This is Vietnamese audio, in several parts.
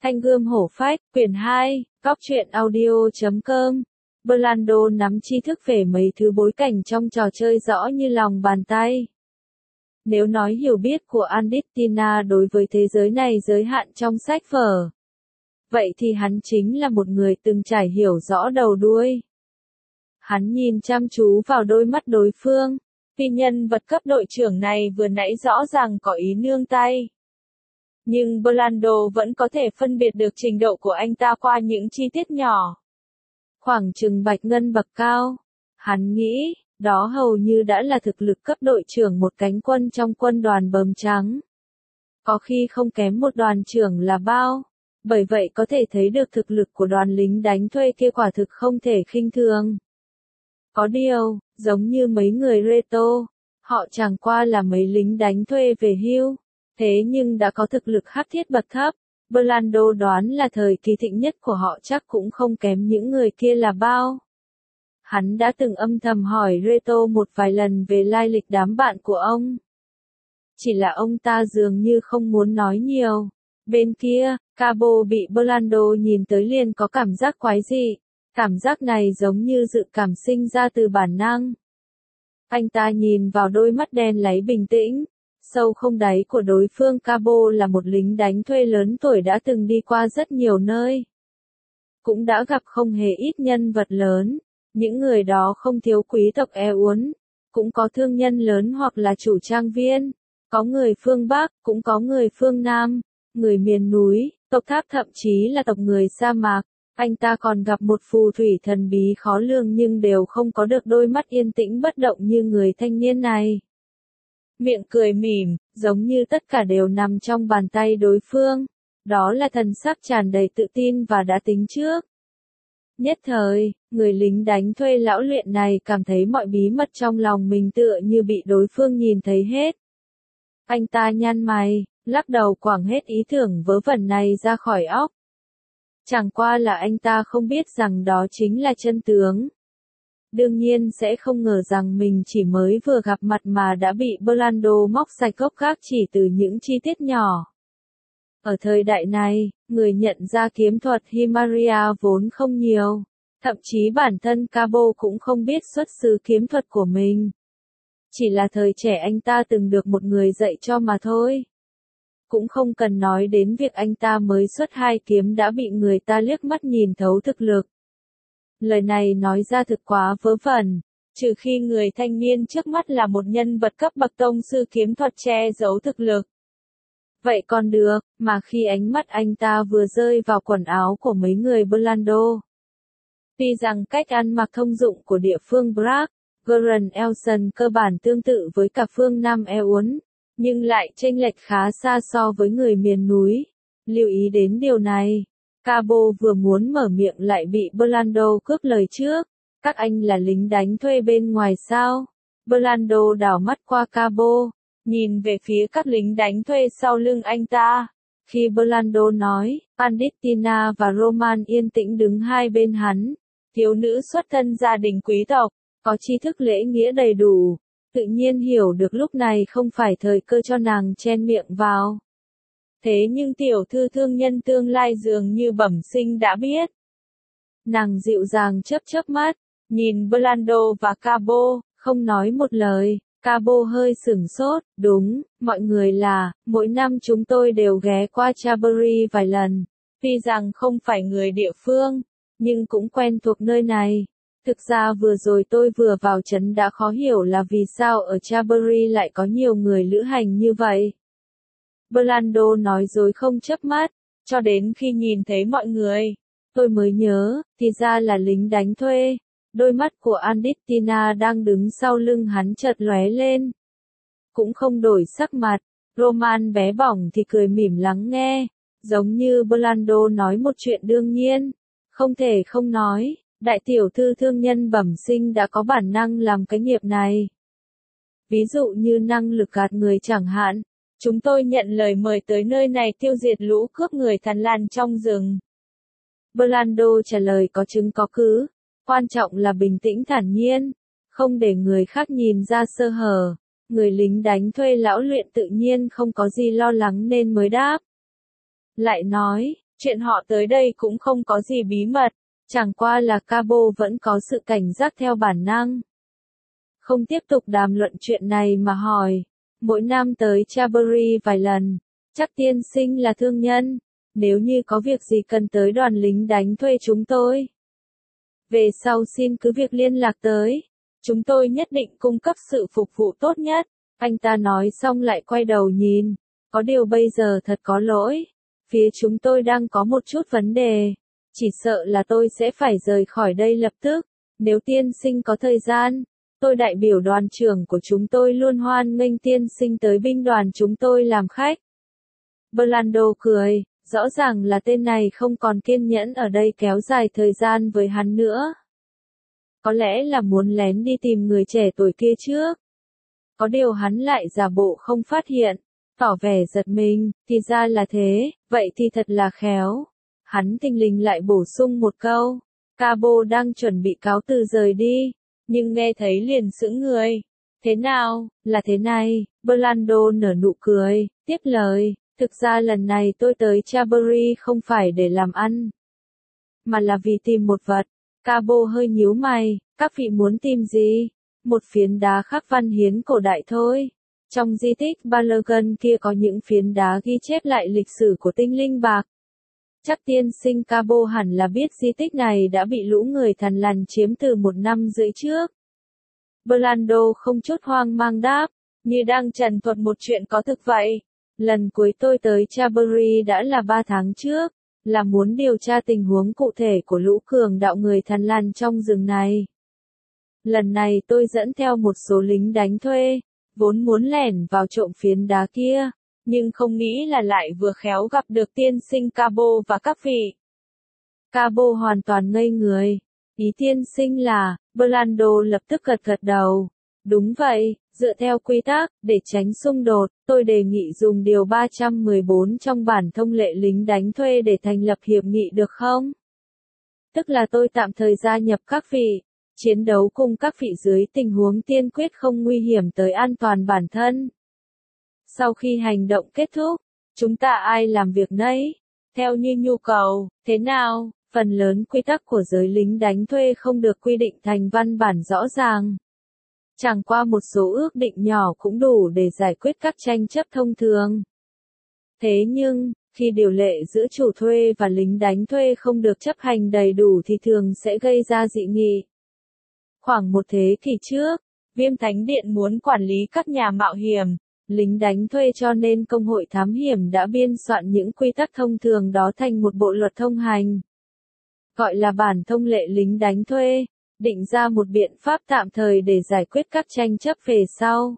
Thanh gươm hổ phách, quyển 2, góc truyện audio.com. Orlando nắm tri thức về mấy thứ bối cảnh trong trò chơi rõ như lòng bàn tay. Nếu nói hiểu biết của Andittina đối với thế giới này giới hạn trong sách vở, vậy thì hắn chính là một người từng trải hiểu rõ đầu đuôi. Hắn nhìn chăm chú vào đôi mắt đối phương, vì nhân vật cấp đội trưởng này vừa nãy rõ ràng có ý nương tay. Nhưng Orlando vẫn có thể phân biệt được trình độ của anh ta qua những chi tiết nhỏ. Khoảng chừng bạch ngân bậc cao. Hắn nghĩ, đó hầu như đã là thực lực cấp đội trưởng một cánh quân trong quân đoàn bờm trắng. Có khi không kém một đoàn trưởng là bao. Bởi vậy có thể thấy được thực lực của đoàn lính đánh thuê kia quả thực không thể khinh thường. Có điều, giống như mấy người Reto, họ chẳng qua là mấy lính đánh thuê về hưu. Thế nhưng đã có thực lực hắc thiết bậc thấp, Orlando đoán là thời kỳ thịnh nhất của họ chắc cũng không kém những người kia là bao. Hắn đã từng âm thầm hỏi Reto một vài lần về lai lịch đám bạn của ông. Chỉ là ông ta dường như không muốn nói nhiều. Bên kia, Cabo bị Orlando nhìn tới liền có cảm giác quái dị. Cảm giác này giống như dự cảm sinh ra từ bản năng. Anh ta nhìn vào đôi mắt đen láy bình tĩnh. Sâu không đáy của đối phương. Cabo là một lính đánh thuê lớn tuổi đã từng đi qua rất nhiều nơi. Cũng đã gặp không hề ít nhân vật lớn. Những người đó không thiếu quý tộc Eun. Cũng có thương nhân lớn hoặc là chủ trang viên. Có người phương Bắc, cũng có người phương Nam. Người miền núi, tộc tháp thậm chí là tộc người sa mạc. Anh ta còn gặp một phù thủy thần bí khó lường nhưng đều không có được đôi mắt yên tĩnh bất động như người thanh niên này. Miệng cười mỉm, giống như tất cả đều nằm trong bàn tay đối phương. Đó là thần sắc tràn đầy tự tin và đã tính trước. Nhất thời, người lính đánh thuê lão luyện này cảm thấy mọi bí mật trong lòng mình tựa như bị đối phương nhìn thấy hết. Anh ta nhăn mày, lắc đầu quẳng hết ý tưởng vớ vẩn này ra khỏi óc. Chẳng qua là anh ta không biết rằng đó chính là chân tướng. Đương nhiên sẽ không ngờ rằng mình chỉ mới vừa gặp mặt mà đã bị Orlando móc sạch gốc gác chỉ từ những chi tiết nhỏ. Ở thời đại này, người nhận ra kiếm thuật Himaria vốn không nhiều. Thậm chí bản thân Cabo cũng không biết xuất xứ kiếm thuật của mình. Chỉ là thời trẻ anh ta từng được một người dạy cho mà thôi. Cũng không cần nói đến việc anh ta mới xuất 2 kiếm đã bị người ta liếc mắt nhìn thấu thực lực. Lời này nói ra thực quá vớ vẩn, trừ khi người thanh niên trước mắt là một nhân vật cấp bậc tông sư kiếm thuật che giấu thực lực. Vậy còn được, mà khi ánh mắt anh ta vừa rơi vào quần áo của mấy người Orlando. Tuy rằng cách ăn mặc thông dụng của địa phương Brack, Gurren Elson cơ bản tương tự với cả phương Nam Eun, nhưng lại chênh lệch khá xa so với người miền núi. Lưu ý đến điều này. Cabo vừa muốn mở miệng lại bị Orlando cướp lời trước. Các anh là lính đánh thuê bên ngoài sao? Orlando đảo mắt qua Cabo, nhìn về phía các lính đánh thuê sau lưng anh ta. Khi Orlando nói, Andittina và Roman yên tĩnh đứng hai bên hắn. Thiếu nữ xuất thân gia đình quý tộc, có tri thức lễ nghĩa đầy đủ. Tự nhiên hiểu được lúc này không phải thời cơ cho nàng chen miệng vào. Thế nhưng tiểu thư thương nhân tương lai dường như bẩm sinh đã biết. Nàng dịu dàng chớp chớp mắt, nhìn Orlando và Cabo, không nói một lời. Cabo hơi sửng sốt, đúng, mọi người là, mỗi năm chúng tôi đều ghé qua Chabury vài lần. Tuy rằng không phải người địa phương, nhưng cũng quen thuộc nơi này. Thực ra vừa rồi tôi vừa vào trấn đã khó hiểu là vì sao ở Chabury lại có nhiều người lữ hành như vậy. Orlando nói dối không chớp mắt, cho đến khi nhìn thấy mọi người, tôi mới nhớ, thì ra là lính đánh thuê. Đôi mắt của Andittina đang đứng sau lưng hắn chợt lóe lên. Cũng không đổi sắc mặt, Roman bé bỏng thì cười mỉm lắng nghe, giống như Orlando nói một chuyện đương nhiên. Không thể không nói, đại tiểu thư thương nhân bẩm sinh đã có bản năng làm cái nghiệp này. Ví dụ như năng lực gạt người chẳng hạn. Chúng tôi nhận lời mời tới nơi này tiêu diệt lũ cướp người Thần Lan trong rừng. Orlando trả lời có chứng có cứ. Quan trọng là bình tĩnh thản nhiên, không để người khác nhìn ra sơ hở. Người lính đánh thuê lão luyện tự nhiên không có gì lo lắng nên mới đáp. Lại nói, Chuyện họ tới đây cũng không có gì bí mật, chẳng qua là Cabo vẫn có sự cảnh giác theo bản năng. Không tiếp tục đàm luận chuyện này mà hỏi, mỗi năm tới Chilbury vài lần, chắc tiên sinh là thương nhân, nếu như có việc gì cần tới đoàn lính đánh thuê chúng tôi. Về sau xin cứ việc liên lạc tới, chúng tôi nhất định cung cấp sự phục vụ tốt nhất. Anh ta nói xong lại quay đầu nhìn, có điều bây giờ thật có lỗi, phía chúng tôi đang có một chút vấn đề, chỉ sợ là tôi sẽ phải rời khỏi đây lập tức, nếu tiên sinh có thời gian, tôi đại biểu đoàn trưởng của chúng tôi luôn hoan nghênh tiên sinh tới binh đoàn chúng tôi làm khách. Blando cười, rõ ràng là tên này không còn kiên nhẫn ở đây kéo dài thời gian với hắn nữa. Có lẽ là muốn lén đi tìm người trẻ tuổi kia trước. Có điều hắn lại giả bộ không phát hiện, tỏ vẻ giật mình, thì ra là thế, vậy thì thật là khéo. Hắn thình lình lại bổ sung một câu, Cabo đang chuẩn bị cáo từ rời đi, nhưng nghe thấy liền sững người. Thế nào, là thế này, Blando nở nụ cười, tiếp lời, thực ra lần này tôi tới Chilbury không phải để làm ăn, mà là vì tìm một vật. Cabo hơi nhíu mày, các vị muốn tìm gì? Một phiến đá khắc văn hiến cổ đại thôi. Trong di tích Balogun kia có những phiến đá ghi chép lại lịch sử của tinh linh bạc. Chắc tiên sinh Cabo hẳn là biết di tích này đã bị lũ người Thằn Lằn chiếm từ 1 năm rưỡi trước. Blando không chút hoang mang đáp, như đang trần thuật một chuyện có thực vậy. Lần cuối tôi tới Chilbury đã là 3 tháng trước, là muốn điều tra tình huống cụ thể của lũ cường đạo người Thằn Lằn trong rừng này. Lần này tôi dẫn theo một số lính đánh thuê, vốn muốn lẻn vào trộm phiến đá kia, nhưng không nghĩ là lại vừa khéo gặp được tiên sinh Cabo và các vị. Cabo hoàn toàn ngây người. Ý tiên sinh là, Blando lập tức gật gật đầu. Đúng vậy, dựa theo quy tắc, để tránh xung đột, tôi đề nghị dùng điều 314 trong bản thông lệ lính đánh thuê để thành lập hiệp nghị được không? Tức là tôi tạm thời gia nhập các vị, chiến đấu cùng các vị dưới tình huống tiên quyết không nguy hiểm tới an toàn bản thân. Sau khi hành động kết thúc, chúng ta ai làm việc nấy, theo như nhu cầu, thế nào? Phần lớn quy tắc của giới lính đánh thuê không được quy định thành văn bản rõ ràng. Chẳng qua một số ước định nhỏ cũng đủ để giải quyết các tranh chấp thông thường. Thế nhưng, khi điều lệ giữa chủ thuê và lính đánh thuê không được chấp hành đầy đủ thì thường sẽ gây ra dị nghị. Khoảng một thế kỷ trước, Viêm Thánh Điện muốn quản lý các nhà mạo hiểm, lính đánh thuê cho nên Công hội Thám hiểm đã biên soạn những quy tắc thông thường đó thành một bộ luật thông hành. Gọi là bản thông lệ lính đánh thuê, định ra một biện pháp tạm thời để giải quyết các tranh chấp về sau.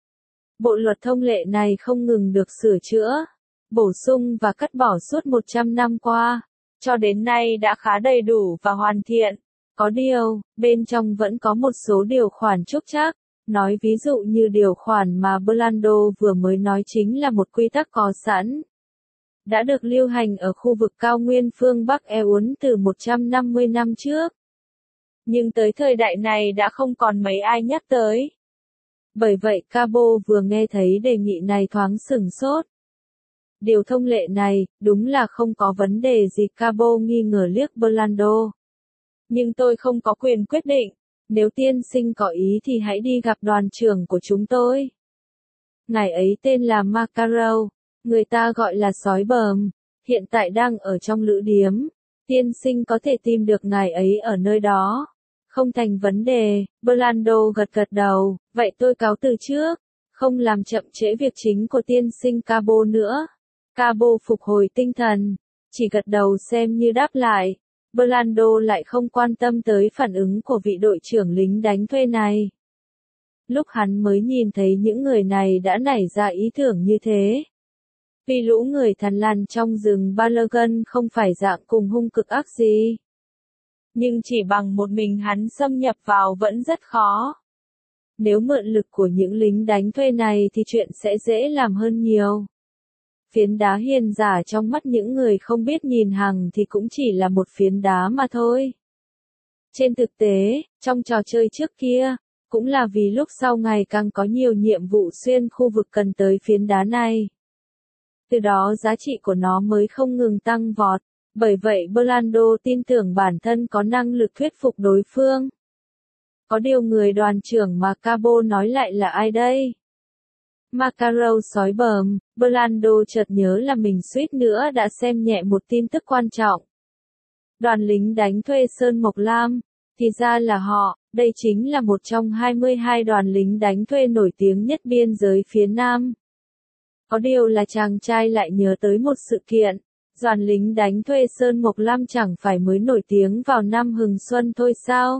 Bộ luật thông lệ này không ngừng được sửa chữa, bổ sung và cắt bỏ suốt 100 năm qua, cho đến nay đã khá đầy đủ và hoàn thiện. Có điều, bên trong vẫn có một số điều khoản trúc trắc, nói ví dụ như điều khoản mà Blando vừa mới nói chính là một quy tắc có sẵn. Đã được lưu hành ở khu vực cao nguyên phương Bắc Eun từ 150 năm trước. Nhưng tới thời đại này đã không còn mấy ai nhắc tới. Bởi vậy Cabo vừa nghe thấy đề nghị này thoáng sửng sốt. Điều thông lệ này, đúng là không có vấn đề gì. Cabo nghi ngờ liếc Blando. Nhưng tôi không có quyền quyết định, nếu tiên sinh có ý thì hãy đi gặp đoàn trưởng của chúng tôi. Ngài ấy tên là Macaro, người ta gọi là sói bờm, hiện tại đang ở trong lữ điếm, tiên sinh có thể tìm được ngài ấy ở nơi đó. Không thành vấn đề, Blando gật gật đầu, vậy tôi cáo từ trước, không làm chậm trễ việc chính của tiên sinh Cabo nữa. Cabo phục hồi tinh thần, chỉ gật đầu xem như đáp lại. Blando lại không quan tâm tới phản ứng của vị đội trưởng lính đánh thuê này. Lúc hắn mới nhìn thấy những người này đã nảy ra ý tưởng như thế. Vì lũ người Thằn Lằn trong rừng Balogun không phải dạng cùng hung cực ác gì. Nhưng chỉ bằng một mình hắn xâm nhập vào vẫn rất khó. Nếu mượn lực của những lính đánh thuê này thì chuyện sẽ dễ làm hơn nhiều. Phiến đá hiền giả trong mắt những người không biết nhìn hàng thì cũng chỉ là một phiến đá mà thôi. Trên thực tế, trong trò chơi trước kia, cũng là vì lúc sau ngày càng có nhiều nhiệm vụ xuyên khu vực cần tới phiến đá này. Từ đó giá trị của nó mới không ngừng tăng vọt. Bởi vậy Blando tin tưởng bản thân có năng lực thuyết phục đối phương. Có điều người đoàn trưởng mà Cabo nói lại là ai đây? Macarow sói bờm, Blando chợt nhớ là mình suýt nữa đã xem nhẹ một tin tức quan trọng. Đoàn lính đánh thuê Sơn Mộc Lam, thì ra là họ, đây chính là một trong 22 đoàn lính đánh thuê nổi tiếng nhất biên giới phía Nam. Có điều là chàng trai lại nhớ tới một sự kiện, đoàn lính đánh thuê Sơn Mộc Lam chẳng phải mới nổi tiếng vào năm Hừng Xuân thôi sao?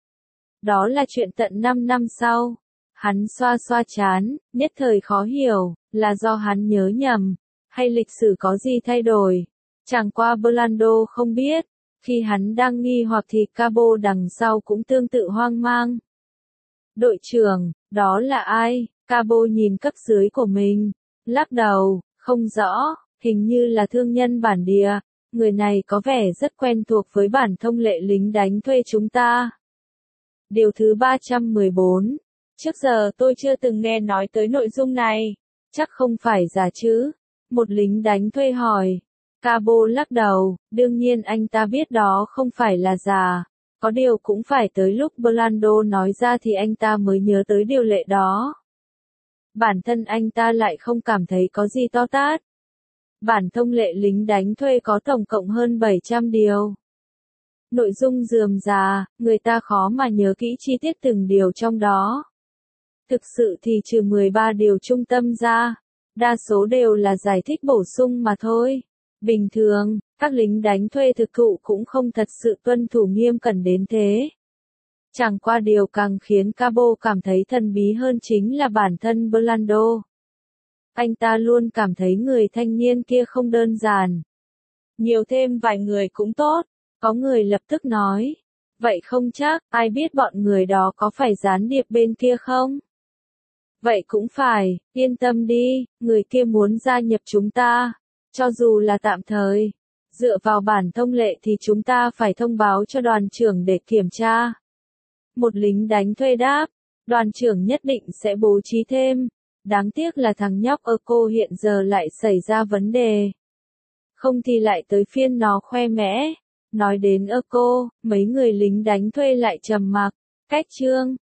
Đó là chuyện tận 5 năm sau. Hắn xoa xoa trán, nhất thời khó hiểu, là do hắn nhớ nhầm, hay lịch sử có gì thay đổi. Chẳng qua Blando không biết, khi hắn đang nghi hoặc thì Cabo đằng sau cũng tương tự hoang mang. Đội trưởng, đó là ai? Cabo nhìn cấp dưới của mình, lắc đầu, không rõ, hình như là thương nhân bản địa, người này có vẻ rất quen thuộc với bản thông lệ lính đánh thuê chúng ta. Điều thứ 314. Trước giờ tôi chưa từng nghe nói tới nội dung này. Chắc không phải giả chứ? Một lính đánh thuê hỏi. Cabo lắc đầu, đương nhiên anh ta biết đó không phải là giả. Có điều cũng phải tới lúc Blando nói ra thì anh ta mới nhớ tới điều lệ đó. Bản thân anh ta lại không cảm thấy có gì to tát. Bản thông lệ lính đánh thuê có tổng cộng hơn 700 điều. Nội dung rườm rà, người ta khó mà nhớ kỹ chi tiết từng điều trong đó. Thực sự thì trừ 13 điều trung tâm ra, đa số đều là giải thích bổ sung mà thôi. Bình thường, các lính đánh thuê thực thụ cũng không thật sự tuân thủ nghiêm cẩn đến thế. Chẳng qua điều càng khiến Cabo cảm thấy thần bí hơn chính là bản thân Blando. Anh ta luôn cảm thấy người thanh niên kia không đơn giản. Nhiều thêm vài người cũng tốt, có người lập tức nói. Vậy không chắc, ai biết bọn người đó có phải gián điệp bên kia không? Vậy cũng phải, yên tâm đi, người kia muốn gia nhập chúng ta, cho dù là tạm thời. Dựa vào bản thông lệ thì chúng ta phải thông báo cho đoàn trưởng để kiểm tra. Một lính đánh thuê đáp, đoàn trưởng nhất định sẽ bố trí thêm. Đáng tiếc là thằng nhóc Eco hiện giờ lại xảy ra vấn đề. Không thì lại tới phiên nó khoe mẽ. Nói đến Eco, mấy người lính đánh thuê lại trầm mặc. Cách chương